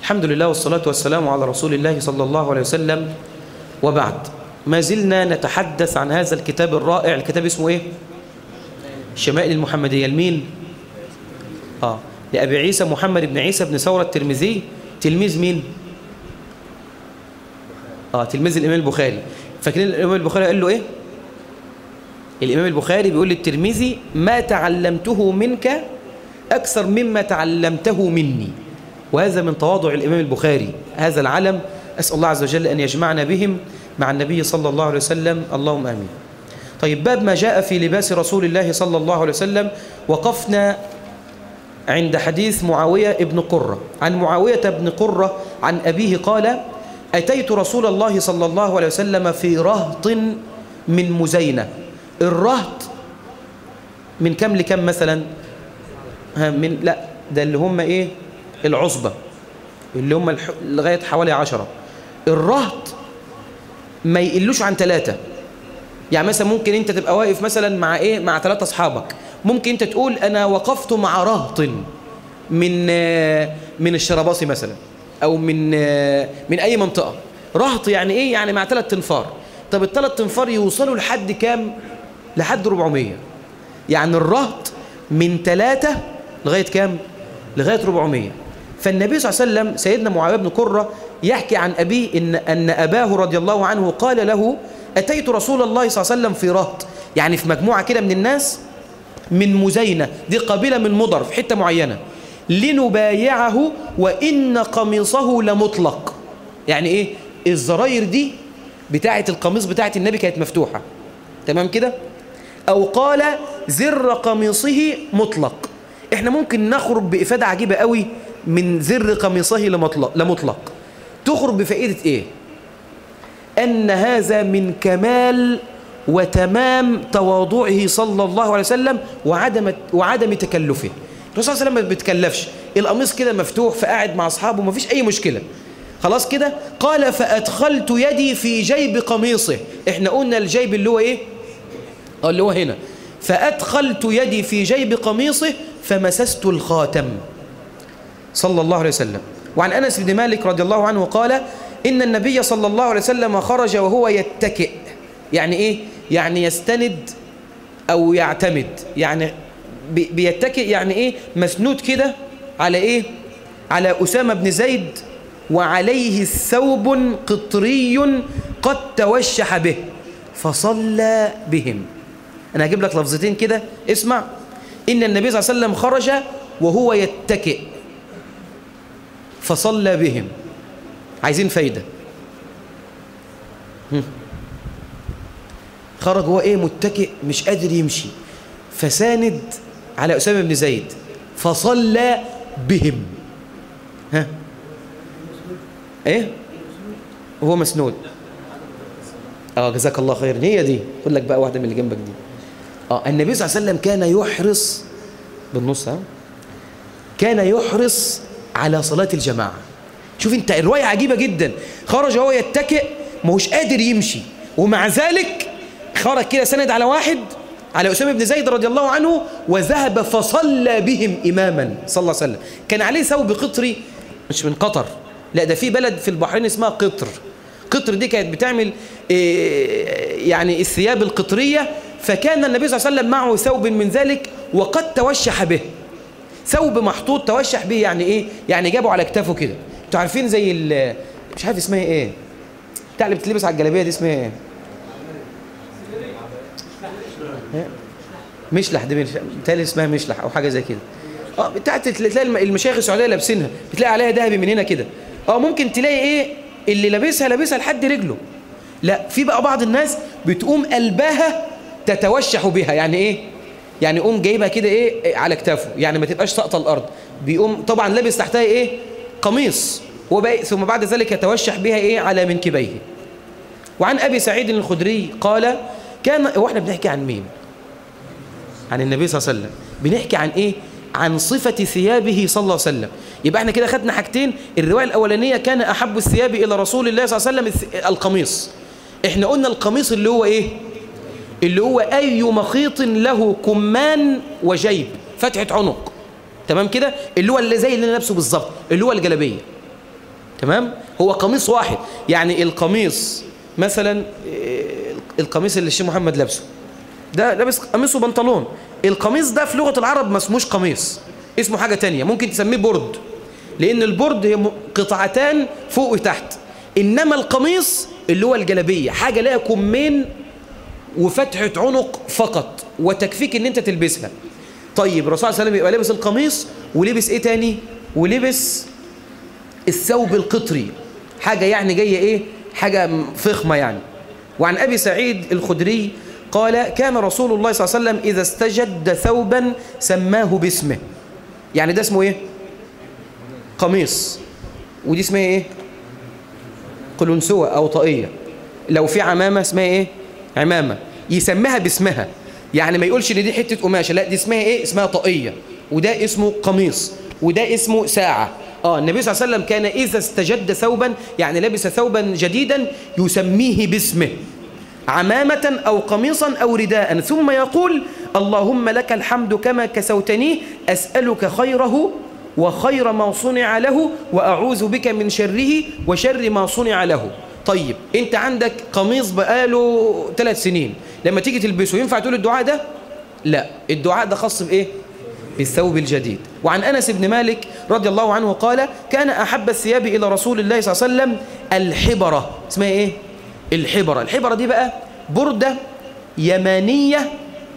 الحمد لله والصلاة والسلام على رسول الله صلى الله عليه وسلم، وبعد. ما زلنا نتحدث عن هذا الكتاب الرائع. الكتاب اسمه ايه؟ الشمائل المحمدية. لمين؟ لأبي عيسى محمد بن عيسى بن ثورة الترمذي. تلميذ مين؟ تلميذ الإمام البخاري. فاكرين الإمام البخاري قال له ايه؟ الإمام البخاري بيقول للترمذي: ما تعلمته منك أكثر مما تعلمته مني. وهذا من تواضع الإمام البخاري، هذا العلم. أسأل الله عز وجل أن يجمعنا بهم مع النبي صلى الله عليه وسلم، اللهم آمين. طيب، باب ما جاء في لباس رسول الله صلى الله عليه وسلم. وقفنا عند حديث معاوية ابن قرة. عن معاوية بن قرة عن أبيه قال: أتيت رسول الله صلى الله عليه وسلم في رهط من مزينة. الرهط من كم لكم مثلا؟ لا، ده اللي هم ايه؟ العصبة، اللي هم لغاية حوالي 10. الرهط ما يقلوش عن 3. يعني مثلا ممكن انت تبقى واقف مثلا مع ايه؟ مع 3 اصحابك. ممكن انت تقول انا وقفت مع رهط من الشرباصي مثلا، او من اي منطقة. رهط يعني ايه؟ يعني مع 3 تنفار. طب ال3 تنفار يوصلوا لحد كام؟ لحد 400. يعني الرهط من 3 لغاية كام؟ لغاية 400. فالنبي صلى الله عليه وسلم، سيدنا معاوية بن قرة يحكي عن أبيه أن أباه رضي الله عنه قال له: أتيت رسول الله صلى الله عليه وسلم في رهط، يعني في مجموعة كده من الناس، من مزينة، دي قبيلة من مضر في حتة معينة، لنبايعه وإن قميصه لمطلق. يعني إيه؟ الزراير دي بتاعة القميص بتاعة النبي كانت مفتوحة، تمام كده؟ أو قال زر قميصه مطلق. إحنا ممكن نخرج بإفادة عجيبة قوي من زر قميصه لمطلق. تخرج بفائدة إيه؟ أن هذا من كمال وتمام تواضعه صلى الله عليه وسلم وعدم تكلفه. الرسول صلى الله عليه وسلم ما بيتكلفش، القميص كده مفتوح، فقاعد مع أصحابه ما فيش أي مشكلة، خلاص كده. قال: فأدخلت يدي في جيب قميصه. إحنا قلنا الجيب اللي هو إيه؟ اللي هو هنا. فأدخلت يدي في جيب قميصه فمسست الخاتم صلى الله عليه وسلم. وعن أنس بن مالك رضي الله عنه قال: إن النبي صلى الله عليه وسلم خرج وهو يتكئ. يعني إيه؟ يعني يستند أو يعتمد. يعني بيتكئ يعني إيه؟ مسنود كده على إيه؟ على أسامة بن زيد، وعليه ثوب قطري قد توشح به فصلى بهم. أنا هجيب لك لفظتين كده، اسمع. إن النبي صلى الله عليه وسلم خرج وهو يتكئ فصلى بهم. عايزين فايدة. خرج هو ايه؟ متكئ، مش قادر يمشي، فساند على أسامة بن زيد فصلى بهم. ايه؟ وهو مسنود. جزاك الله خير. هي دي، خد لك بقى واحدة من اللي جنبك دي. النبي صلى الله عليه وسلم كان يحرص بالنص، كان يحرص على صلاة الجماعة. شوف انت، الرواية عجيبة جدا. خرج وهو يتكئ، ما هوش قادر يمشي، ومع ذلك خرج كده سند على واحد، على أسامة بن زيد رضي الله عنه، وذهب فصلى بهم إماما صلى الله عليه وسلم. كان عليه ثوب قطري، مش من قطر، لا ده في بلد في البحرين اسمها قطر. قطر دي كانت بتعمل يعني الثياب القطرية. فكان النبي صلى الله عليه وسلم معه ثوب من ذلك وقد توشح به. ثوب محطوط توشح به يعني ايه؟ يعني جابه على كتافه كده. انتوا عارفين زي مش عارف اسمها ايه، بتاع اللي بتلبس على الجلابيه دي، اسمها ايه؟ مشلح. دي بتهيألي اسمها مشلح او حاجه زي كده. بتاعت تلاقي المشايخ السعوديه لابسينها، بتلاقي عليها ذهبي من هنا كده. ممكن تلاقي ايه اللي لابسها لحد رجله. لا، في بقى بعض الناس بتقوم قلبها تتوشح بها. يعني ايه؟ يعني قوم جايبها كده ايه على كتافه، يعني ما تبقاش ساقطه الارض. بيقوم طبعا لابس تحتها ايه؟ قميص، ثم بعد ذلك يتوشح بها ايه؟ على منكبيه. وعن ابي سعيد الخدري قال: واحنا بنحكي عن مين؟ عن النبي صلى الله عليه وسلم. بنحكي عن ايه؟ عن صفة ثيابه صلى الله عليه وسلم. يبقى احنا كده خدنا حاجتين. الرواية الأولانية: كان أحب الثياب إلى رسول الله صلى الله عليه وسلم القميص. احنا قلنا القميص اللي هو ايه؟ اللي هو أي مخيط له كمان وجيب، فتحة عنق، تمام كده؟ اللي هو اللي زي اللي أنا لابسه بالظبط، اللي هو الجلابية. تمام؟ هو قميص واحد. يعني القميص مثلا، القميص اللي الشيخ محمد لابسه ده لابس قميص وبنطلون، القميص ده في لغة العرب ما اسموش قميص، اسمه حاجة تانية، ممكن تسميه برد، لأن البرد هي قطعتان فوق وتحت. إنما القميص اللي هو الجلابية حاجة لها كمين وفتحة عنق فقط وتكفيك إن أنت تلبسها. طيب الرسول صلى الله عليه وسلم يبقى لابس القميص ولبس إيه تاني؟ ولبس الثوب القطري، حاجة يعني جاية إيه؟ حاجة فخمة يعني. وعن أبي سعيد الخدري قال كان رسول الله صلى الله عليه وسلم إذا استجد ثوبا سماه باسمه. يعني ده اسمه إيه؟ قميص، ودي اسمها إيه؟ قلنسوة أو طاقية. لو في عمامة اسمها إيه؟ عمامة، يسميها باسمها، يعني ما يقولش إن دي حتة قماشة، لا دي اسمها إيه؟ اسمها طاقية، وده اسمه قميص، وده اسمه ساعة. النبي صلى الله عليه وسلم كان إذا استجد ثوبا، يعني لبس ثوبا جديدا، يسميه باسمه، عمامة أو قميصا أو رداء، ثم يقول اللهم لك الحمد كما كسوتنيه، أسألك خيره وخير ما صنع له، وأعوذ بك من شره وشر ما صنع له. طيب أنت عندك قميص بقاله 3 سنين، لما تيجي تلبسه ينفع تقول الدعاء ده؟ لا، الدعاء ده خاص بإيه؟ بالثوب الجديد. وعن أنس بن مالك رضي الله عنه قال كان أحب الثياب إلى رسول الله صلى الله عليه وسلم الحبرة. اسمها إيه؟ الحبرة. الحبرة دي بقى بردة يمانية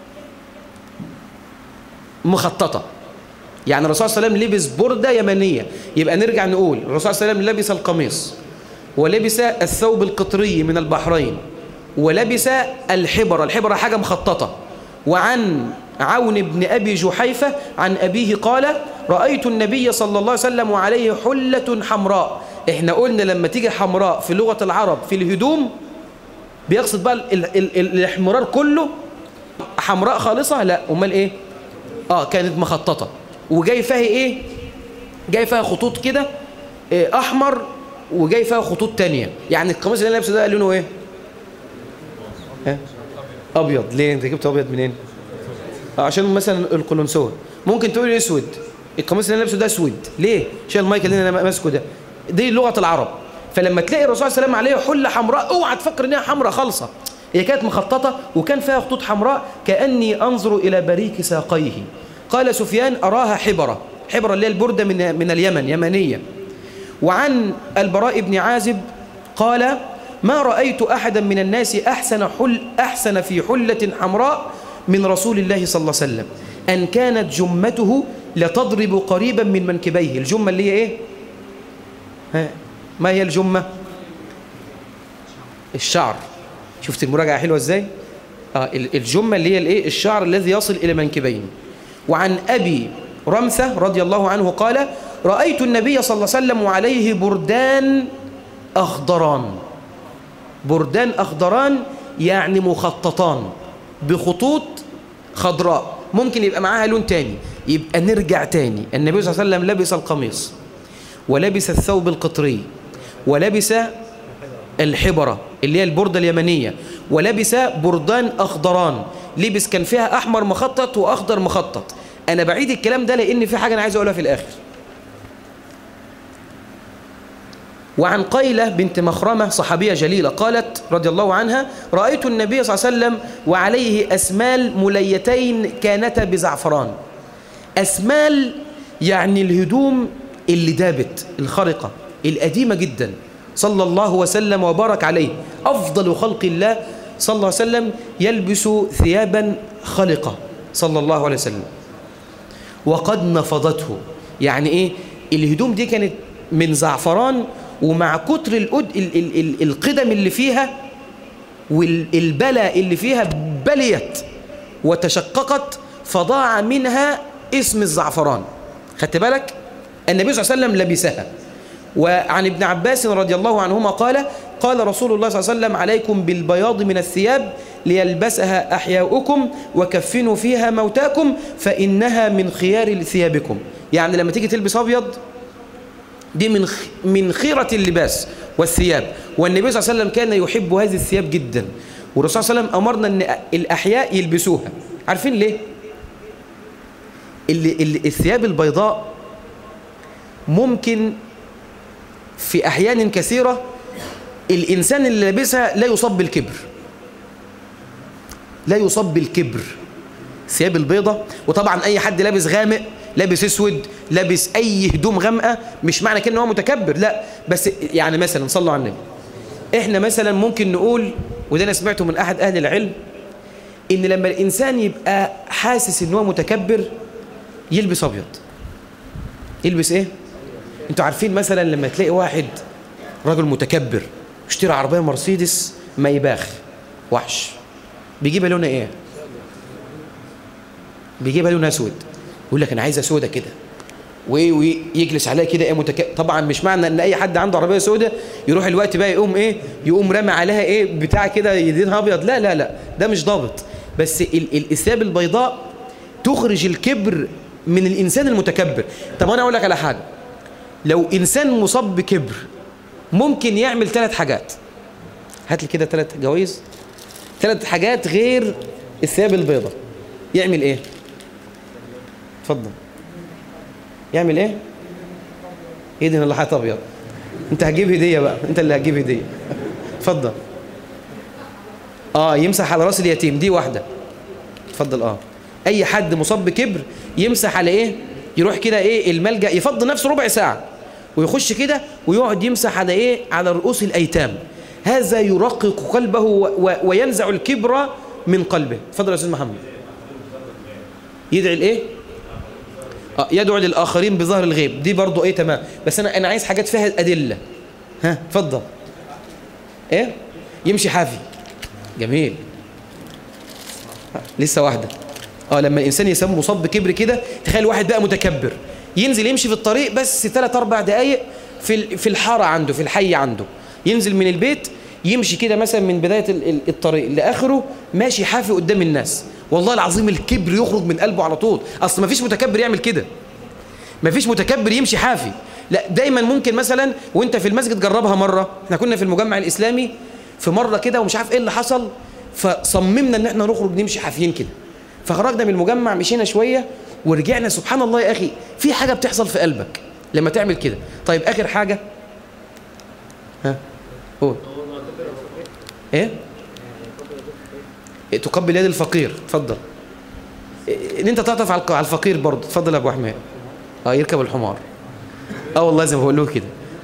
مخططة، يعني الرسول صلى الله عليه وسلم لبس بردة يمانية. يبقى نرجع نقول الرسول صلى الله عليه وسلم لبس القميص، ولبس الثوب القطري من البحرين، ولبس الحبرة. الحبرة حاجة مخططة. وعن عون بن أبي جحيفة عن أبيه قال رأيت النبي صلى الله عليه وسلم وعليه حلة حمراء. احنا قلنا لما تيجي حمراء في لغة العرب في الهدوم بيقصد بقى الاحمرار كله، حمراء خالصة؟ لا، امال ايه؟ كانت مخططة، وجاي فيها ايه؟ جاي فيها خطوط كده احمر، وجاي فيها خطوط تانية. يعني القميص اللي انا لابسه ده لونه ايه؟ ابيض. ليه انت جبت ابيض منين؟ عشان مثلا القلنسوة. ممكن تقول اسود، القميص اللي انا لابسه ده اسود. ليه؟ عشان المايك اللي انا ماسكه ده، دي لغة العرب. فلما تلاقي الرسول صلى الله عليه وسلم عليه حلة حمراء، اوعى تفكر انها حمراء خالصة، هي كانت مخططة وكان فيها خطوط حمراء كأني أنظر إلى بريك ساقيه. قال سفيان أراها حبرة. حبرة اللي هي البردة من اليمن، يمنية. وعن البراء بن عازب قال ما رأيت أحدا من الناس أحسن في حلة حمراء من رسول الله صلى الله عليه وسلم، أن كانت جمته لتضرب قريبا من منكبيه. الجمة اللي هي إيه؟ ما هي الجمة؟ الشعر. شفت المراجعة حلوة إزاي؟ الجمة اللي هي الإيه؟ الشعر الذي يصل إلى منكبين. وعن أبي رمثة رضي الله عنه قال رأيت النبي صلى الله عليه وسلم وعليه بردان أخضران. بردان أخضران يعني مخططان بخطوط خضراء، ممكن يبقى معاها لون تاني. يبقى نرجع تاني، النبي صلى الله عليه وسلم لبس القميص، ولبس الثوب القطري، ولبس الحبرة اللي هي البردة اليمنية، ولبس بردان أخضران. لبس كان فيها أحمر مخطط وأخضر مخطط. أنا بعيد الكلام ده لأن في حاجة أنا عايز أقولها في الآخر. وعن قيلة بنت مخرمة صحابية جليلة قالت رضي الله عنها رأيت النبي صلى الله عليه وسلم وعليه أسمال مليتين كانتا بزعفران. أسمال يعني الهدوم اللي دابت، الخرقة القديمة جدا، صلى الله وسلم وبارك عليه، أفضل خلق الله صلى الله عليه وسلم يلبس ثيابا خلقة صلى الله عليه وسلم. وقد نفضته، يعني إيه؟ الهدوم دي كانت من زعفران، ومع كتر القدم اللي فيها والبلاء اللي فيها بليت وتشققت، فضاع منها اسم الزعفران. خدت بالك؟ النبي صلى الله عليه وسلم لبسها. وعن ابن عباس رضي الله عنهما قال قال رسول الله صلى الله عليه وسلم عليكم بالبياض من الثياب ليلبسها أحياؤكم وكفنوا فيها موتاكم فإنها من خيار ثيابكم. يعني لما تيجي تلبس أبيض دي من خيرة اللباس والثياب، والنبي صلى الله عليه وسلم كان يحب هذه الثياب جدا، والرسول صلى الله عليه وسلم أمرنا أن الأحياء يلبسوها. عارفين ليه؟ الثياب البيضاء ممكن في أحيان كثيرة الإنسان اللي لابسها لا يصاب بالكبر، لا يصاب بالكبر. ثياب البيضة، وطبعا أي حد لابس غامق، لابس اسود، لابس أي هدوم غامقة، مش معنى كده إن هو متكبر، لا. بس يعني مثلا صلوا على النبي، إحنا مثلا ممكن نقول، وده أنا سمعته من أحد أهل العلم، إن لما الإنسان يبقى حاسس إن هو متكبر يلبس أبيض. يلبس إيه؟ أنتوا عارفين مثلا لما تلاقي واحد راجل متكبر اشترى عربية مرسيدس مايباخ وحش، بيجيبها لونها إيه؟ بيجيبها لونها أسود، يقول لك أنا عايزها سودة كده، ويجلس عليها كده إيه طبعا مش معنى إن أي حد عنده عربية سودة يروح الوقت بقى يقوم إيه؟ يقوم رامي عليها إيه بتاع كده يدينها أبيض، لا لا لا، ده مش ضابط. بس الثياب البيضاء تخرج الكبر من الإنسان المتكبر. طب أنا أقول لك على حاجة، لو إنسان مصاب بكبر ممكن يعمل 3 حاجات. هات لي كده 3 جوائز، 3 حاجات غير الثياب البيضاء. يعمل إيه؟ اتفضل. يعمل إيه؟ يدهن اللحية أبيض. أنت هتجيب هدية بقى، أنت اللي هتجيب هدية. اتفضل. يمسح على راس اليتيم، دي واحدة. اتفضل. أي حد مصاب بكبر يمسح على إيه؟ يروح كده إيه الملجأ، يفضي نفسه ربع ساعة ويخش كده ويقعد يمسح على إيه؟ على رؤوس الأيتام. هذا يرقق قلبه وينزع الكبر من قلبه. اتفضل يا أستاذ محمد. يدعي الإيه؟ يدعو للآخرين بظهر الغيب، دي برضو إيه تمام، بس أنا عايز حاجات فيها أدلة. اتفضل. إيه؟ يمشي حافي. جميل. لسه واحدة. لما الإنسان يسمى مصاب بكبر كده، تخيل واحد بقى متكبر ينزل يمشي في الطريق بس 3-4 دقايق في الحارة عنده، في الحي عنده، ينزل من البيت يمشي كده مثلا من بداية الطريق لآخره ماشي حافي قدام الناس. والله العظيم الكبر يخرج من قلبه على طول. أصل ما فيش متكبر يعمل كده، ما فيش متكبر يمشي حافي، لا. دايما ممكن مثلا وانت في المسجد جربها مرة. احنا كنا في المجمع الإسلامي في مرة كده ومش عارف ايه اللي حصل، فصممنا ان احنا نخرج نمشي حافيين كده، فخرجنا من المجمع مشينا شوية ورجعنا. سبحان الله يا أخي، في حاجة بتحصل في قلبك لما تعمل كده. طيب آخر حاجة، قول. ايه؟ تقبل يد الفقير. اتفضل. ان انت تعطف على الفقير برضه. اتفضل يا ابو حماد. يركب الحمار. والله زي ما بقول له كده.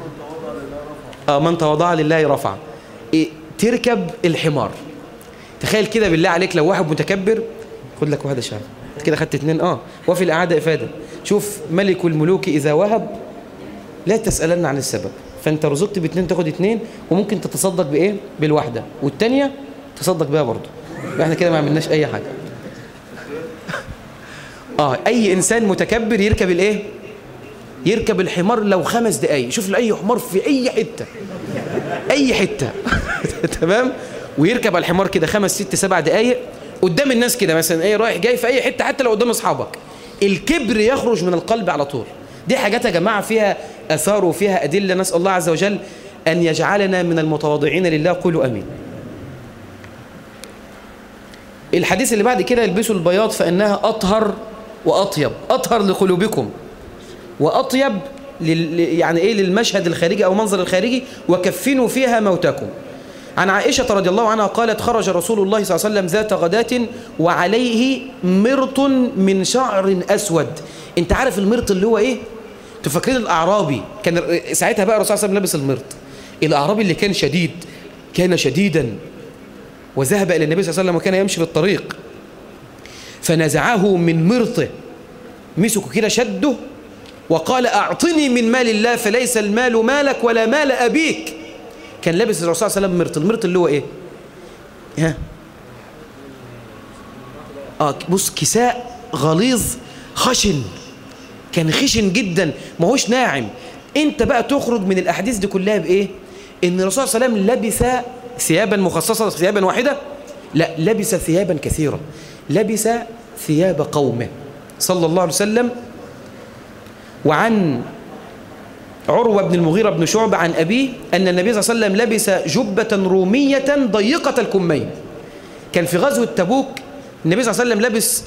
من تواضع لله رفع. تركب الحمار. تخيل كده بالله عليك لو واحد متكبر، خد لك واحدة شعر كده، خدت 2. وفي الأعادة إفادة. شوف ملك الملوك إذا وهب لا تسألن عن السبب. فأنت رزقت ب2 تاخد 2، وممكن تتصدق بإيه؟ بالواحدة، والتانية تصدق بها برضه. احنا كده ما عملناش أي حاجة. أي إنسان متكبر يركب الإيه؟ يركب الحمار لو 5 دقايق. شوف لأي حمار في أي حتة، أي حتة. تمام؟ ويركب على الحمار كده 5-6-7 دقايق قدام الناس كده، مثلا ايه رايح جاي في اي حته، حتى لو قدام اصحابك. الكبر يخرج من القلب على طول. دي حاجات يا جماعه فيها اثار وفيها ادله. نسال الله عز وجل ان يجعلنا من المتواضعين لله. قولوا امين. الحديث اللي بعد كده، البسوا البياض فانها اطهر واطيب. اطهر لقلوبكم واطيب يعني ايه للمشهد الخارجي او منظر الخارجي، وكفنوا فيها موتاكم. عن عائشة رضي الله عنها قالت: خرج رسول الله صلى الله عليه وسلم ذات غداة وعليه مرط من شعر أسود. انت عارف المرط اللي هو ايه؟ تفكرين الأعرابي كان ساعتها بقى الرسول صلى الله عليه وسلم لابس المرط. الأعرابي اللي كان شديد، كان شديدا، وذهب إلى النبي صلى الله عليه وسلم وكان يمشي في الطريق، فنزعه من مرطه، مسكه كده شده وقال: أعطني من مال الله فليس المال مالك ولا مال أبيك. كان لابس الرسول صلى الله عليه وسلم مرط. المرط اللي هو ايه؟ بص، كساء غليظ خشن، كان خشن جدا، ما هوش ناعم. انت بقى تخرج من الاحاديث دي كلها بايه؟ ان الرسول صلى الله عليه وسلم لبس ثيابا مخصصه، ثيابا واحده؟ لا، لبس ثيابا كثيره. لبس ثياب قومه صلى الله عليه وسلم. وعن عروة بن المغيرة بن شعبة عن أبيه أن النبي صلى الله عليه وسلم لبس جبة رومية ضيقة الكمين. كان في غزوة تبوك النبي صلى الله عليه وسلم لبس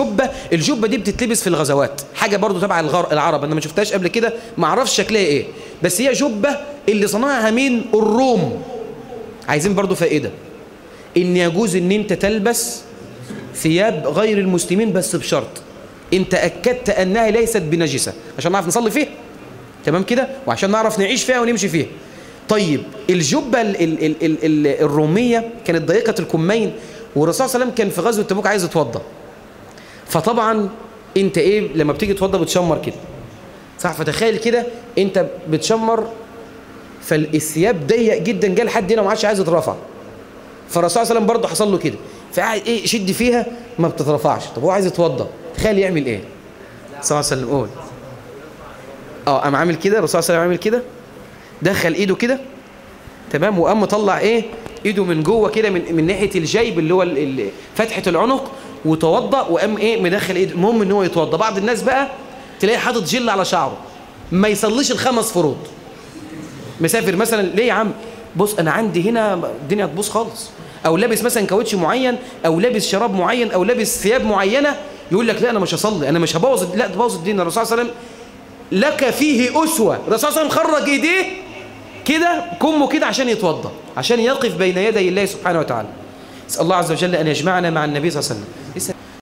الجبة دي بتتلبس في الغزوات، حاجة برضو تبع العرب، أنا ما شفتهاش قبل كده، ما أعرفش شكلها إيه. بس هي جبة اللي صنعها مين؟ الروم. عايزين برضو فائدة، إن يجوز إن أنت تلبس ثياب غير المسلمين بس بشرط أنت أكدت أنها ليست بنجسة عشان نعرف نصلي فيها، تمام كده، وعشان نعرف نعيش فيها ونمشي فيها. طيب الجبة الرومية كانت ضيقة الكمين، والرسول صلى الله عليه وسلم كان في غزوة تبوك عايز يتوضى، فطبعا انت ايه لما بتيجي تتوضى بتشمر كده، صح؟ فتخيل كده انت بتشمر، فالثياب ضيق جدا، جه لحد هنا وما عادش عايز يترفع، فالرسول صلى الله عليه وسلم برضه حصل له كده، فقاعد ايه شد فيها ما بتترفعش. طب هو عايز يتوضى، تخيل يعمل ايه؟ صلى الله عليه وسلم قول قام عامل كده، الرسول صلى الله عليه وسلم عامل كده، دخل ايده كده تمام، وقام مطلع ايه ايده من جوه كده من ناحيه الجيب اللي هو فتحه العنق، وتوضى، وقام ايه مدخل ايده. المهم ان هو يتوضى. بعض الناس بقى تلاقيه حاطط جل على شعره، ما يصليش الخمس فروض، مسافر مثلا، ليه يا عم؟ بص انا عندي هنا الدنيا هتبوظ خالص، او لابس مثلا كاوتش معين، او لابس شراب معين، او لابس ثياب معينه، يقول لك لا انا مش هصلي، انا مش هبوظ، لا تبوظ الدين. الرسول صلى الله عليه وسلم لك فيه اسوه، الرسول صلى الله عليه وسلم خرج ايديه كده كمه كده عشان يتوضا، عشان يقف بين يدي الله سبحانه وتعالى. اسال الله عز وجل ان يجمعنا مع النبي صلى الله عليه وسلم.